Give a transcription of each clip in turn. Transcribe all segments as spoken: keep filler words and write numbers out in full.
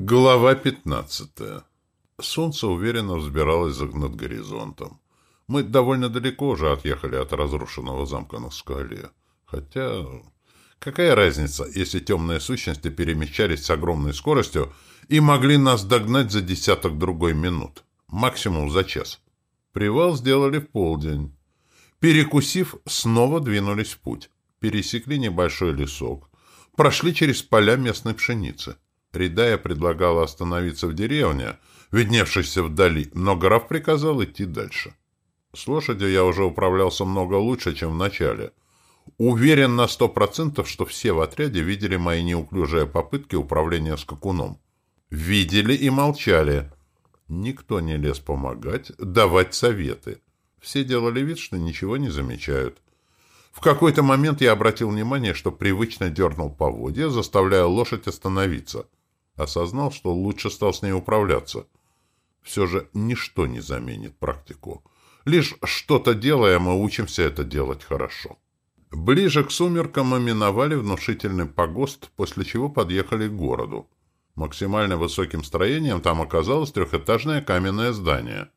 Глава пятнадцатая. Солнце уверенно взбиралось над горизонтом. Мы довольно далеко уже отъехали от разрушенного замка на скале. Хотя, какая разница, если темные сущности перемещались с огромной скоростью и могли нас догнать за десяток другой минут, максимум за час. Привал сделали в полдень. Перекусив, снова двинулись в путь. Пересекли небольшой лесок. Прошли через поля местной пшеницы. Ридая предлагала остановиться в деревне, видневшейся вдали, но граф приказал идти дальше. С лошадью я уже управлялся много лучше, чем в начале. Уверен на сто процентов, что все в отряде видели мои неуклюжие попытки управления скакуном. Видели и молчали. Никто не лез помогать, давать советы. Все делали вид, что ничего не замечают. В какой-то момент я обратил внимание, что привычно дернул поводья, заставляя лошадь остановиться. Осознал, что лучше стал с ней управляться. Все же ничто не заменит практику. Лишь что-то делая, мы учимся это делать хорошо. Ближе к сумеркам мы миновали внушительный погост, после чего подъехали к городу. Максимально высоким строением там оказалось трехэтажное каменное здание.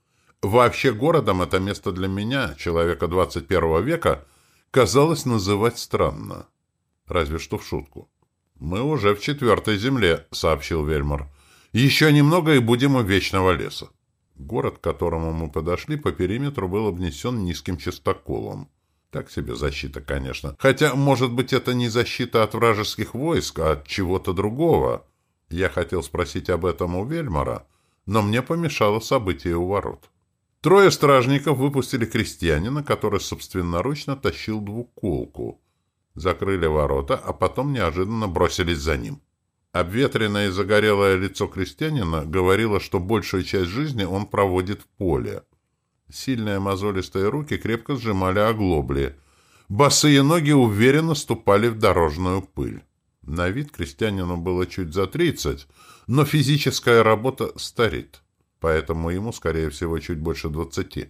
Вообще городом это место для меня, человека двадцать первого века, казалось называть странно. Разве что в шутку. «Мы уже в четвертой земле», — сообщил Вельмар. «Еще немного и будем у Вечного леса». Город, к которому мы подошли, по периметру был обнесен низким частоколом. Так себе защита, конечно. Хотя, может быть, это не защита от вражеских войск, а от чего-то другого. Я хотел спросить об этом у Вельмара, но мне помешало событие у ворот. Трое стражников выпустили крестьянина, который собственноручно тащил двуколку. Закрыли ворота, а потом неожиданно бросились за ним. Обветренное и загорелое лицо крестьянина говорило, что большую часть жизни он проводит в поле. Сильные мозолистые руки крепко сжимали оглобли. Босые ноги уверенно ступали в дорожную пыль. На вид крестьянину было чуть за тридцать, но физическая работа старит, поэтому ему, скорее всего, чуть больше двадцати.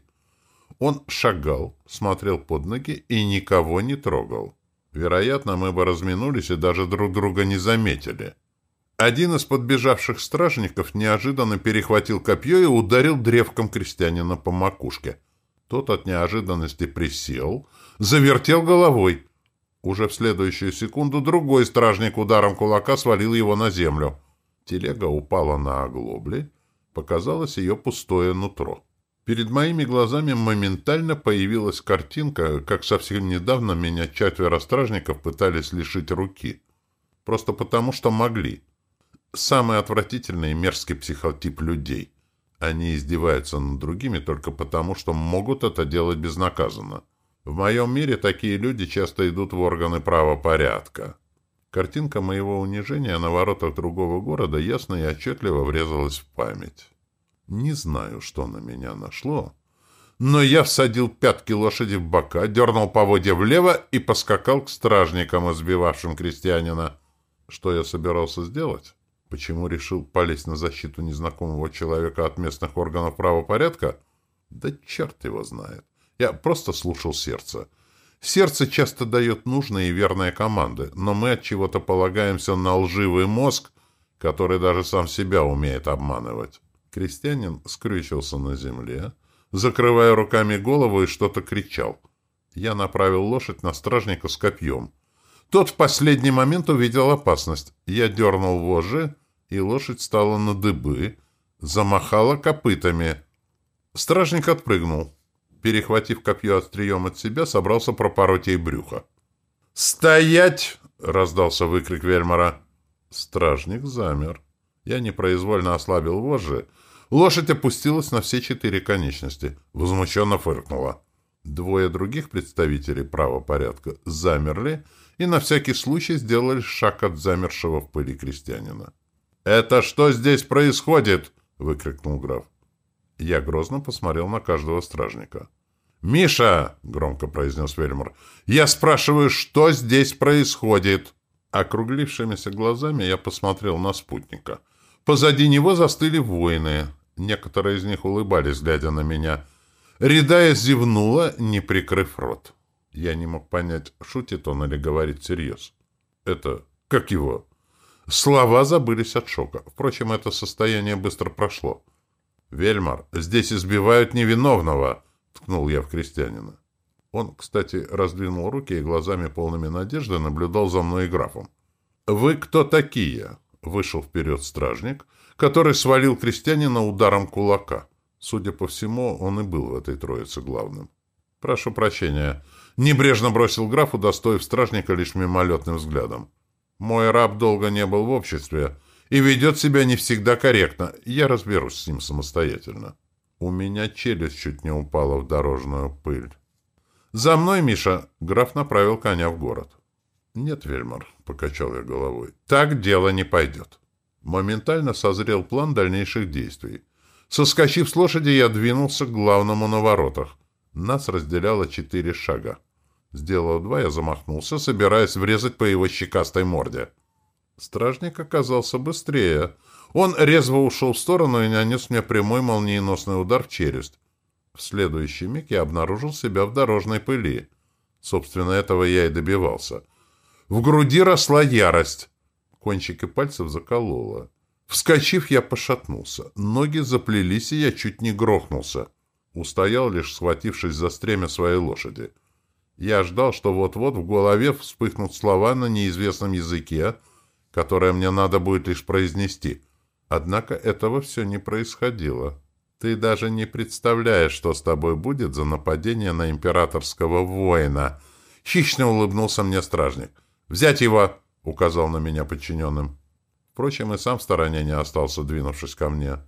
Он шагал, смотрел под ноги и никого не трогал. Вероятно, мы бы разминулись и даже друг друга не заметили. Один из подбежавших стражников неожиданно перехватил копье и ударил древком крестьянина по макушке. Тот от неожиданности присел, завертел головой. Уже в следующую секунду другой стражник ударом кулака свалил его на землю. Телега упала на оглобли, показалось ее пустое нутро. Перед моими глазами моментально появилась картинка, как совсем недавно меня четверо стражников пытались лишить руки. Просто потому, что могли. Самый отвратительный и мерзкий психотип людей. Они издеваются над другими только потому, что могут это делать безнаказанно. В моем мире такие люди часто идут в органы правопорядка. Картинка моего унижения на воротах другого города ясно и отчетливо врезалась в память. Не знаю, что на меня нашло, но я всадил пятки лошади в бока, дернул поводья влево и поскакал к стражникам, избивавшим крестьянина. Что я собирался сделать? Почему решил полезть на защиту незнакомого человека от местных органов правопорядка? Да черт его знает. Я просто слушал сердце. Сердце часто дает нужные и верные команды, но мы от чего-то полагаемся на лживый мозг, который даже сам себя умеет обманывать. Крестьянин скрючился на земле, закрывая руками голову, и что-то кричал. Я направил лошадь на стражника с копьем. Тот в последний момент увидел опасность. Я дернул вожжи, и лошадь стала на дыбы, замахала копытами. Стражник отпрыгнул. Перехватив копье острием от себя, собрался пропороть ей брюхо. «Стоять!» — раздался выкрик Вельмара. Стражник замер. Я непроизвольно ослабил вожжи. Лошадь опустилась на все четыре конечности. Возмущенно фыркнула. Двое других представителей правопорядка замерли и на всякий случай сделали шаг от замершего в пыли крестьянина. «Это что здесь происходит?» — выкрикнул граф. Я грозно посмотрел на каждого стражника. «Миша!» — громко произнес Вельмар. «Я спрашиваю, что здесь происходит?» Округлившимися глазами я посмотрел на спутника. Позади него застыли воины. Некоторые из них улыбались, глядя на меня. Ридая зевнула, не прикрыв рот. Я не мог понять, шутит он или говорит всерьез. «Это... как его?» Слова забылись от шока. Впрочем, это состояние быстро прошло. «Вельмар, здесь избивают невиновного!» — ткнул я в крестьянина. Он, кстати, раздвинул руки и глазами полными надежды наблюдал за мной и графом. «Вы кто такие?» — вышел вперед стражник, который свалил крестьянина ударом кулака. Судя по всему, он и был в этой троице главным. «Прошу прощения». Небрежно бросил граф, удостоив стражника лишь мимолетным взглядом. «Мой раб долго не был в обществе и ведет себя не всегда корректно. Я разберусь с ним самостоятельно». У меня челюсть чуть не упала в дорожную пыль. «За мной, Миша!» — граф направил коня в город. «Нет, Вельмар», — покачал я головой, — «так дело не пойдет». Моментально созрел план дальнейших действий. Соскочив с лошади, я двинулся к главному на воротах. Нас разделяло четыре шага. Сделав два, я замахнулся, собираясь врезать по его щекастой морде. Стражник оказался быстрее. Он резво ушел в сторону и нанес мне прямой молниеносный удар в челюсть. В следующий миг я обнаружил себя в дорожной пыли. Собственно, этого я и добивался. В груди росла ярость. Кончики пальцев закололо. Вскочив, я пошатнулся. Ноги заплелись, и я чуть не грохнулся. Устоял, лишь схватившись за стремя своей лошади. Я ждал, что вот-вот в голове вспыхнут слова на неизвестном языке, которые мне надо будет лишь произнести. Однако этого все не происходило. «Ты даже не представляешь, что с тобой будет за нападение на императорского воина!» Хищно улыбнулся мне стражник. «Взять его!» — указал на меня подчиненным. Впрочем, и сам в стороне не остался, двинувшись ко мне.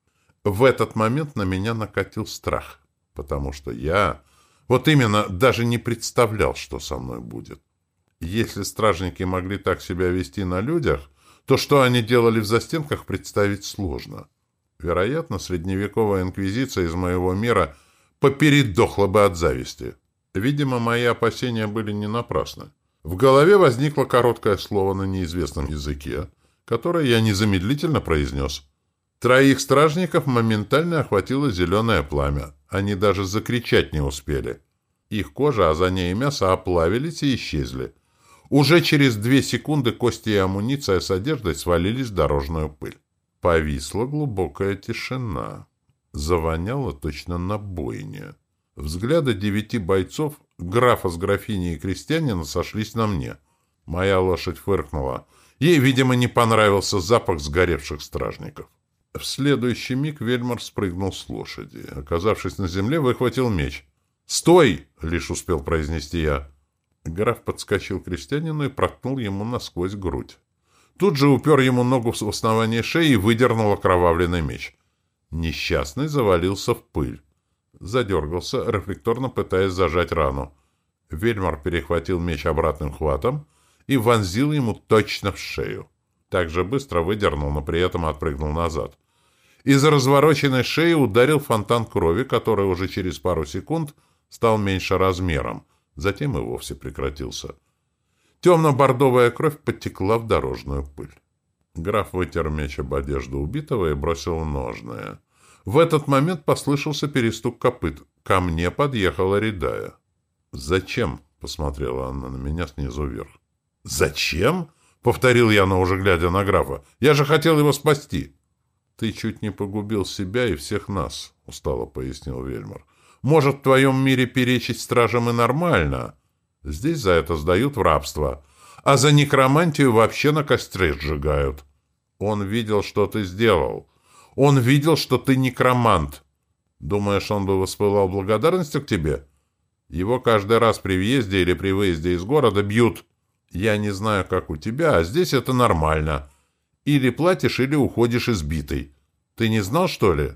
В этот момент на меня накатил страх, потому что я, вот именно, даже не представлял, что со мной будет. Если стражники могли так себя вести на людях, то что они делали в застенках, представить сложно. Вероятно, средневековая инквизиция из моего мира попередохла бы от зависти. Видимо, мои опасения были не напрасны. В голове возникло короткое слово на неизвестном языке, которое я незамедлительно произнес. Троих стражников моментально охватило зеленое пламя. Они даже закричать не успели. Их кожа, а за ней и мясо оплавились и исчезли. Уже через две секунды кости и амуниция с одеждой свалились в дорожную пыль. Повисла глубокая тишина. Завоняло точно на бойне. Взгляды девяти бойцов, графа с графиней и крестьянина, сошлись на мне. Моя лошадь фыркнула. Ей, видимо, не понравился запах сгоревших стражников. В следующий миг Вельмар спрыгнул с лошади. Оказавшись на земле, выхватил меч. «Стой!» — лишь успел произнести я. Граф подскочил к крестьянину и проткнул ему насквозь грудь. Тут же упер ему ногу в основание шеи и выдернул окровавленный меч. Несчастный завалился в пыль. Задергался, рефлекторно пытаясь зажать рану. Вельмар перехватил меч обратным хватом и вонзил ему точно в шею. Так же быстро выдернул, но при этом отпрыгнул назад. Из развороченной шеи ударил фонтан крови, который уже через пару секунд стал меньше размером. Затем и вовсе прекратился. Темно-бордовая кровь подтекла в дорожную пыль. Граф вытер меч об одежду убитого и бросил ножные. В этот момент послышался перестук копыт. Ко мне подъехала Рядая. «Зачем?» — посмотрела она на меня снизу вверх. «Зачем?» — повторил я, но уже глядя на графа. «Я же хотел его спасти!» «Ты чуть не погубил себя и всех нас», — устало пояснил Вельмар. «Может, в твоем мире перечить стражам и нормально? Здесь за это сдают в рабство, а за некромантию вообще на костре сжигают. Он видел, что ты сделал. Он видел, что ты некромант. Думаешь, он бы воспылал благодарностью к тебе? Его каждый раз при въезде или при выезде из города бьют. Я не знаю, как у тебя, а здесь это нормально. Или платишь, или уходишь избитый. Ты не знал, что ли?»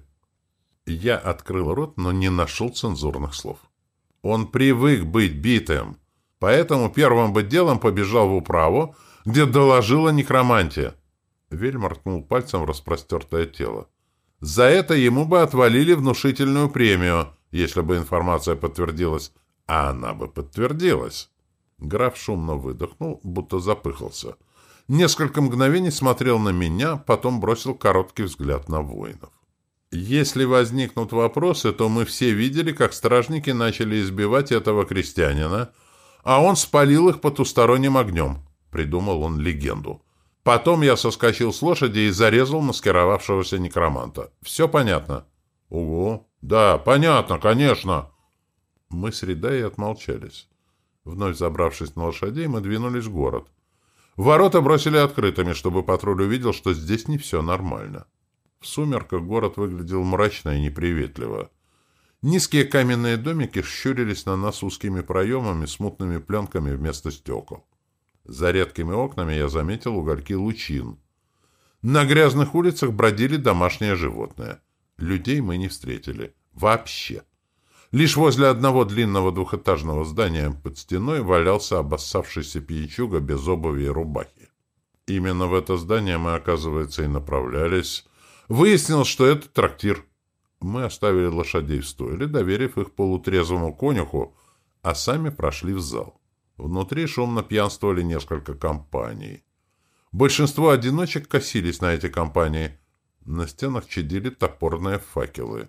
Я открыл рот, но не нашел цензурных слов. Он привык быть битым, поэтому первым бы делом побежал в управу, где доложила некромантия. Вельмар ткнул пальцем в распростертое тело. За это ему бы отвалили внушительную премию, если бы информация подтвердилась. А она бы подтвердилась. Граф шумно выдохнул, будто запыхался. Несколько мгновений смотрел на меня, потом бросил короткий взгляд на воинов. «Если возникнут вопросы, то мы все видели, как стражники начали избивать этого крестьянина, а он спалил их потусторонним огнем», — придумал он легенду. Потом я соскочил с лошади и зарезал маскировавшегося некроманта. Все понятно? Ого. Да, понятно, конечно. Мы с Ридай отмолчались. Вновь забравшись на лошадей, мы двинулись в город. Ворота бросили открытыми, чтобы патруль увидел, что здесь не все нормально. В сумерках город выглядел мрачно и неприветливо. Низкие каменные домики щурились на нас узкими проемами с мутными пленками вместо стекол. За редкими окнами я заметил угольки лучин. На грязных улицах бродили домашние животные. Людей мы не встретили. Вообще. Лишь возле одного длинного двухэтажного здания под стеной валялся обоссавшийся пьячуга без обуви и рубахи. Именно в это здание мы, оказывается, и направлялись. Выяснилось, что это трактир. Мы оставили лошадей в стойле, доверив их полутрезвому конюху, а сами прошли в зал. Внутри шумно пьянствовали несколько компаний. Большинство одиночек косились на эти компании. На стенах чадили топорные факелы.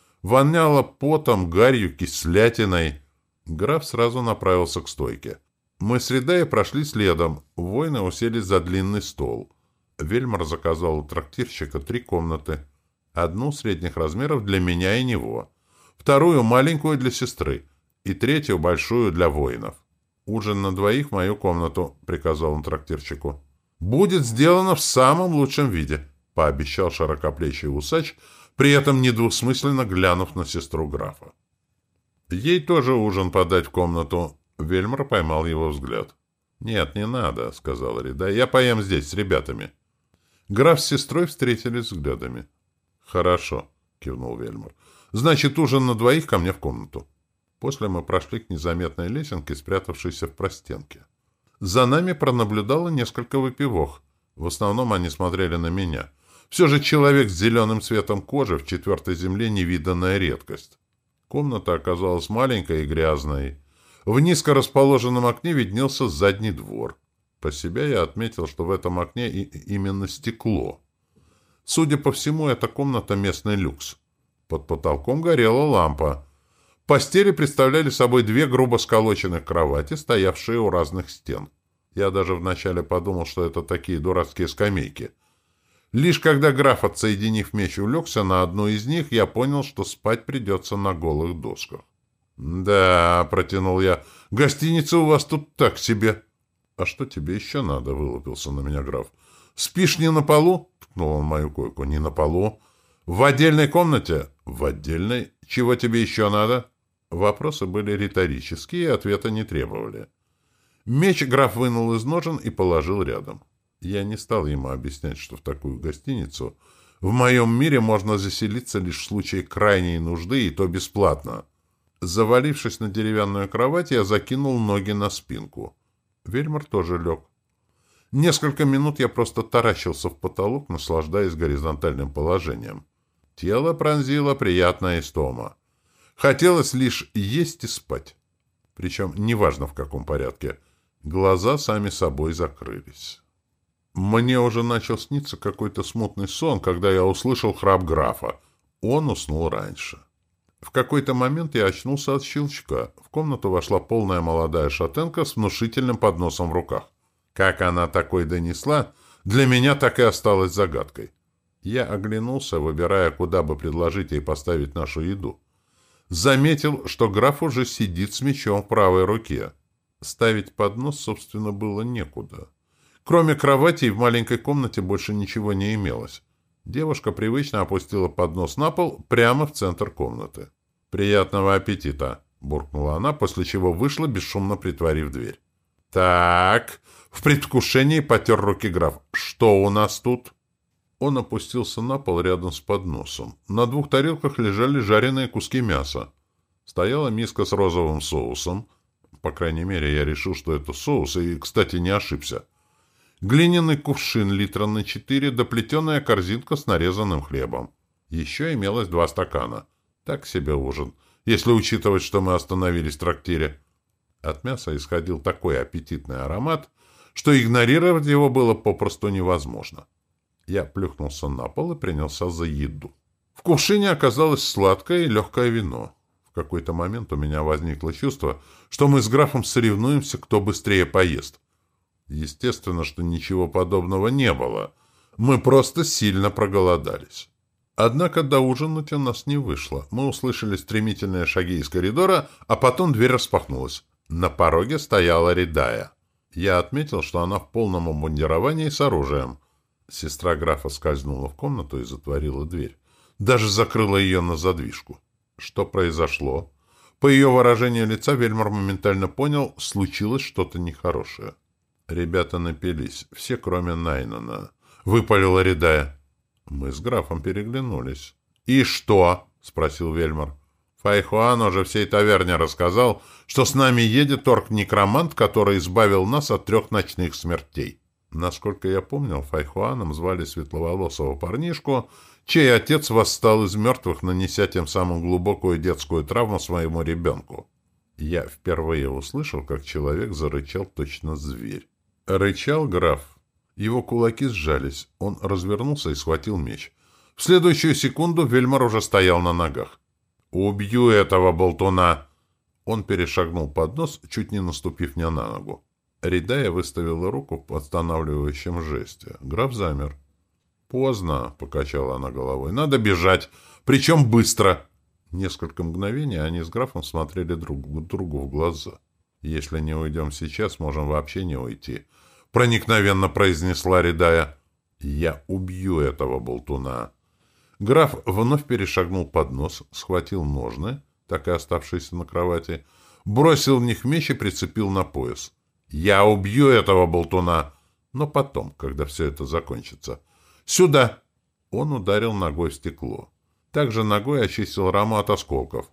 Воняло потом, гарью, кислятиной. Граф сразу направился к стойке. Мы с Ридай прошли следом. Воины уселись за длинный стол. Вельмар заказал у трактирщика три комнаты. Одну средних размеров для меня и него. Вторую маленькую для сестры. И третью большую для воинов. «Ужин на двоих в мою комнату», — приказал он трактирщику. «Будет сделано в самом лучшем виде», — пообещал широкоплечий усач, при этом недвусмысленно глянув на сестру графа. «Ей тоже ужин подать в комнату». Вельмар поймал его взгляд. «Нет, не надо», — сказала Рида. «Я поем здесь с ребятами». Граф с сестрой встретились взглядами. «Хорошо», — кивнул Вельмар. «Значит, ужин на двоих ко мне в комнату». После мы прошли к незаметной лесенке, спрятавшейся в простенке. За нами пронаблюдало несколько выпивох. В основном они смотрели на меня. Все же человек с зеленым цветом кожи в четвертой земле — невиданная редкость. Комната оказалась маленькой и грязной. В низко расположенном окне виднелся задний двор. По себе я отметил, что в этом окне и именно стекло. Судя по всему, эта комната — местный люкс. Под потолком горела лампа. Постели представляли собой две грубо сколоченных кровати, стоявшие у разных стен. Я даже вначале подумал, что это такие дурацкие скамейки. Лишь когда граф, отсоединив меч, улегся на одну из них, я понял, что спать придется на голых досках. «Да», — протянул я, — «гостиница у вас тут так себе». «А что тебе еще надо?» — вылупился на меня граф. «Спишь не на полу?» — ткнул он мою койку. «Не на полу. В отдельной комнате?» «В отдельной. Чего тебе еще надо?» Вопросы были риторические, и ответа не требовали. Меч граф вынул из ножен и положил рядом. Я не стал ему объяснять, что в такую гостиницу в моем мире можно заселиться лишь в случае крайней нужды, и то бесплатно. Завалившись на деревянную кровать, я закинул ноги на спинку. Вельмар тоже лег. Несколько минут я просто таращился в потолок, наслаждаясь горизонтальным положением. Тело пронзило приятная истома. Хотелось лишь есть и спать. Причем неважно в каком порядке. Глаза сами собой закрылись. Мне уже начал сниться какой-то смутный сон, когда я услышал храп графа. Он уснул раньше. В какой-то момент я очнулся от щелчка. В комнату вошла полная молодая шатенка с внушительным подносом в руках. Как она такой донесла, для меня так и осталось загадкой. Я оглянулся, выбирая, куда бы предложить ей поставить нашу еду. Заметил, что граф уже сидит с мечом в правой руке. Ставить поднос, собственно, было некуда. Кроме кровати в маленькой комнате больше ничего не имелось. Девушка привычно опустила поднос на пол прямо в центр комнаты. «Приятного аппетита!» — буркнула она, после чего вышла, бесшумно притворив дверь. «Так...» — в предвкушении потер руки граф. «Что у нас тут?» Он опустился на пол рядом с подносом. На двух тарелках лежали жареные куски мяса. Стояла миска с розовым соусом. По крайней мере, я решил, что это соус, и, кстати, не ошибся. Глиняный кувшин литра на четыре, да плетеная корзинка с нарезанным хлебом. Еще имелось два стакана. Так себе ужин, если учитывать, что мы остановились в трактире. От мяса исходил такой аппетитный аромат, что игнорировать его было попросту невозможно. Я плюхнулся на пол и принялся за еду. В кувшине оказалось сладкое и легкое вино. В какой-то момент у меня возникло чувство, что мы с графом соревнуемся, кто быстрее поест. Естественно, что ничего подобного не было. Мы просто сильно проголодались. Однако доужинать у нас не вышло. Мы услышали стремительные шаги из коридора, а потом дверь распахнулась. На пороге стояла Ридая. Я отметил, что она в полном обмундировании с оружием. Сестра графа скользнула в комнату и затворила дверь. Даже закрыла ее на задвижку. Что произошло? По ее выражению лица Вельмар моментально понял, случилось что-то нехорошее. Ребята напились, все кроме Найнана. Выпалила Ридая. Мы с графом переглянулись. «И что?» — спросил Вельмар. «Файхуан уже всей таверне рассказал, что с нами едет орк-некромант, который избавил нас от трех ночных смертей». Насколько я помнил, Файхуаном звали светловолосого парнишку, чей отец восстал из мертвых, нанеся тем самым глубокую детскую травму своему ребенку. Я впервые услышал, как человек зарычал точно зверь. Рычал граф. Его кулаки сжались. Он развернулся и схватил меч. В следующую секунду Вельмар уже стоял на ногах. «Убью этого болтуна!» Он перешагнул под нос, чуть не наступив мне на ногу. Ридая выставила руку в останавливающем жесте. Граф замер. «Поздно», — покачала она головой. «Надо бежать. Причем быстро». Несколько мгновений они с графом смотрели друг другу в глаза. «Если не уйдем сейчас, можем вообще не уйти», — проникновенно произнесла Ридая. «Я убью этого болтуна». Граф вновь перешагнул под нос, схватил ножны, так и оставшиеся на кровати, бросил в них меч и прицепил на пояс. «Я убью этого болтуна!» Но потом, когда все это закончится. «Сюда!» Он ударил ногой в стекло. Также ногой очистил раму от осколков.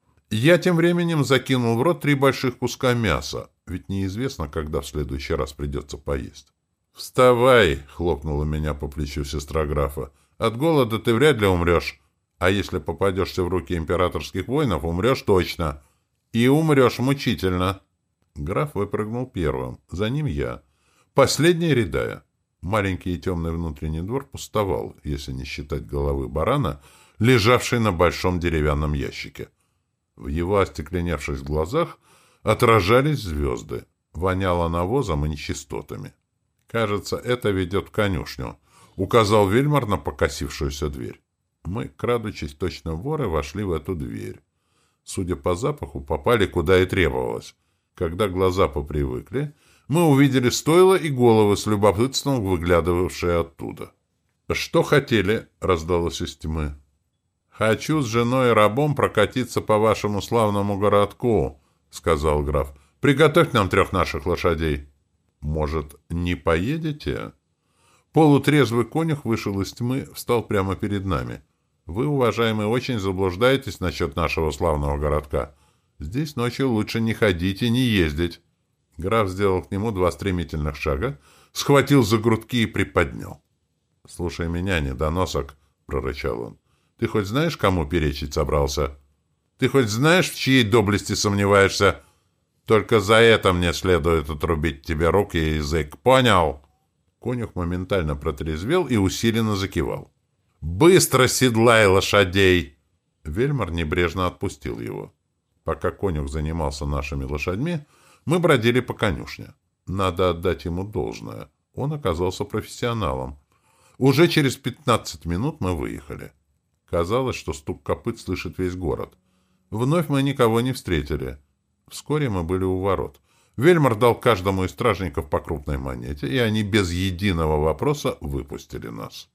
Я тем временем закинул в рот три больших куска мяса, ведь неизвестно, когда в следующий раз придется поесть. «Вставай!» — хлопнула меня по плечу сестра графа. «От голода ты вряд ли умрешь. А если попадешься в руки императорских воинов, умрешь точно. И умрешь мучительно». Граф выпрыгнул первым, за ним я. Последний Ридая. Маленький и темный внутренний двор пустовал, если не считать головы барана, лежавшей на большом деревянном ящике. В его остекленевших глазах отражались звезды. Воняло навозом и нечистотами. «Кажется, это ведет в конюшню», — указал Вельмар на покосившуюся дверь. Мы, крадучись точно воры, вошли в эту дверь. Судя по запаху, попали куда и требовалось. Когда глаза попривыкли, мы увидели стойла и головы с любопытством, выглядывавшие оттуда. «Что хотели?» — раздалось из тьмы. «Хочу с женой и рабом прокатиться по вашему славному городку», — сказал граф. «Приготовь нам трех наших лошадей». «Может, не поедете?» Полутрезвый конюх вышел из тьмы, встал прямо перед нами. «Вы, уважаемый, очень заблуждаетесь насчет нашего славного городка. Здесь ночью лучше не ходить и не ездить». Граф сделал к нему два стремительных шага, схватил за грудки и приподнял. «Слушай меня, недоносок», — прорычал он. «Ты хоть знаешь, кому перечить собрался? Ты хоть знаешь, в чьей доблести сомневаешься? Только за это мне следует отрубить тебе руки и язык. Понял?» Конюх моментально протрезвел и усиленно закивал. «Быстро седлай лошадей!» Вельмар небрежно отпустил его. Пока конюх занимался нашими лошадьми, мы бродили по конюшне. Надо отдать ему должное. Он оказался профессионалом. Уже через пятнадцать минут мы выехали. Казалось, что стук копыт слышит весь город. Вновь мы никого не встретили. Вскоре мы были у ворот. Вельмар дал каждому из стражников по крупной монете, и они без единого вопроса выпустили нас.